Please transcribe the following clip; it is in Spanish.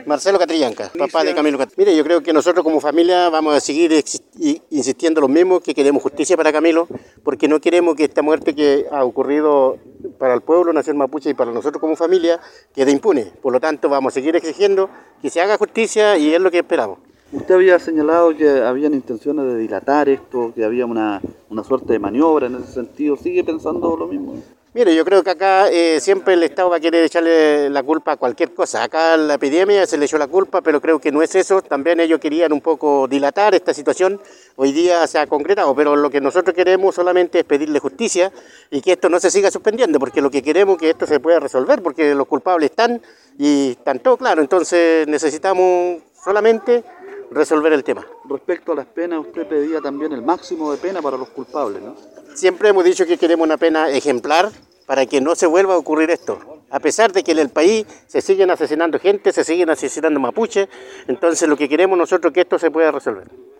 Marcelo Catrillanca, papá de Camilo Catrillanca. Mire, yo creo que nosotros como familia vamos a seguir insistiendo lo mismo, que queremos justicia para Camilo, porque no queremos que esta muerte que ha ocurrido para el pueblo nación mapuche y para nosotros como familia quede impune. Por lo tanto, vamos a seguir exigiendo que se haga justicia y es lo que esperamos. Usted había señalado que habían intenciones de dilatar esto, que había una suerte de maniobra en ese sentido. ¿Sigue pensando lo mismo? Mire, yo creo que acá siempre el Estado va a querer echarle la culpa a cualquier cosa. Acá la epidemia se le echó la culpa, pero creo que no es eso. También ellos querían un poco dilatar esta situación. Hoy día se ha concretado, pero lo que nosotros queremos solamente es pedirle justicia y que esto no se siga suspendiendo, porque lo que queremos es que esto se pueda resolver, porque los culpables están y están todo claro. Entonces necesitamos solamente resolver el tema. Respecto a las penas, usted pedía también el máximo de pena para los culpables, ¿no? Siempre hemos dicho que queremos una pena ejemplar para que no se vuelva a ocurrir esto. A pesar de que en el país se siguen asesinando gente, se siguen asesinando mapuches, entonces lo que queremos nosotros es que esto se pueda resolver.